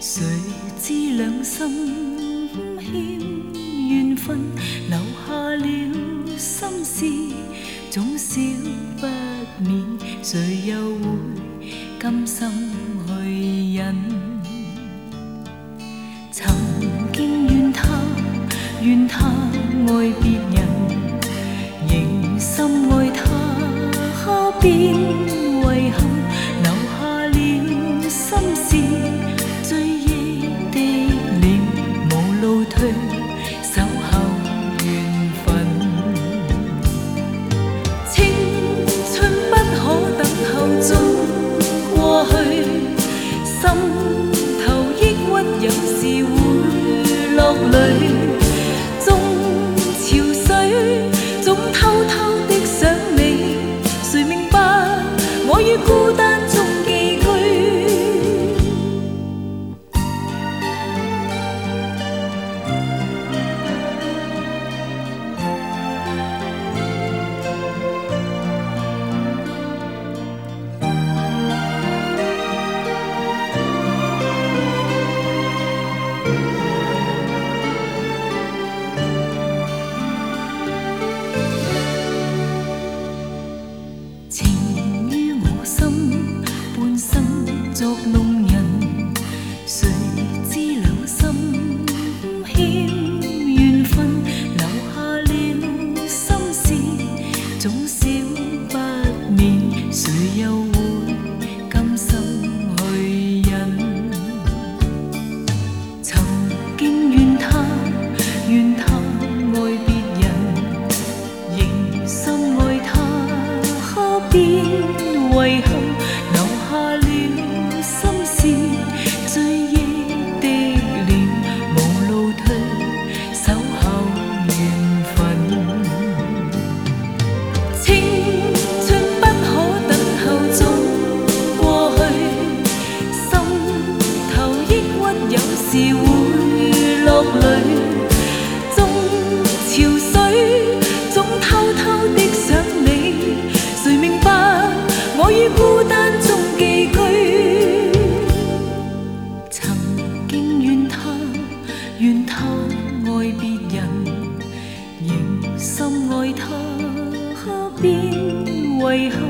谁知两心欠缘分，留下了心事，总少不免。谁又会甘心去忍？曾经怨他爱别人，仍深爱他，便遗憾留下了心事。追忆的脸，无路退，守候缘分。青春不可等候，总過去。心頭抑鬱，有時會落淚。終潮水，總偷偷的想你。誰明白我於孤單中寄居？情於我心，半生作弄人。誰知兩心欠緣分，留下了心事，總少不免。誰又會甘心去忍？曾經怨他愛別人，仍深愛他。便遺憾留下了心事，追憶的臉，無路退，守候緣分。青春不可等候，總過去。心頭抑鬱，有時會落淚。終潮水，總偷偷的想你。誰明白我於孤單中寄居？曾經怨他愛別人，仍深愛他，便遺憾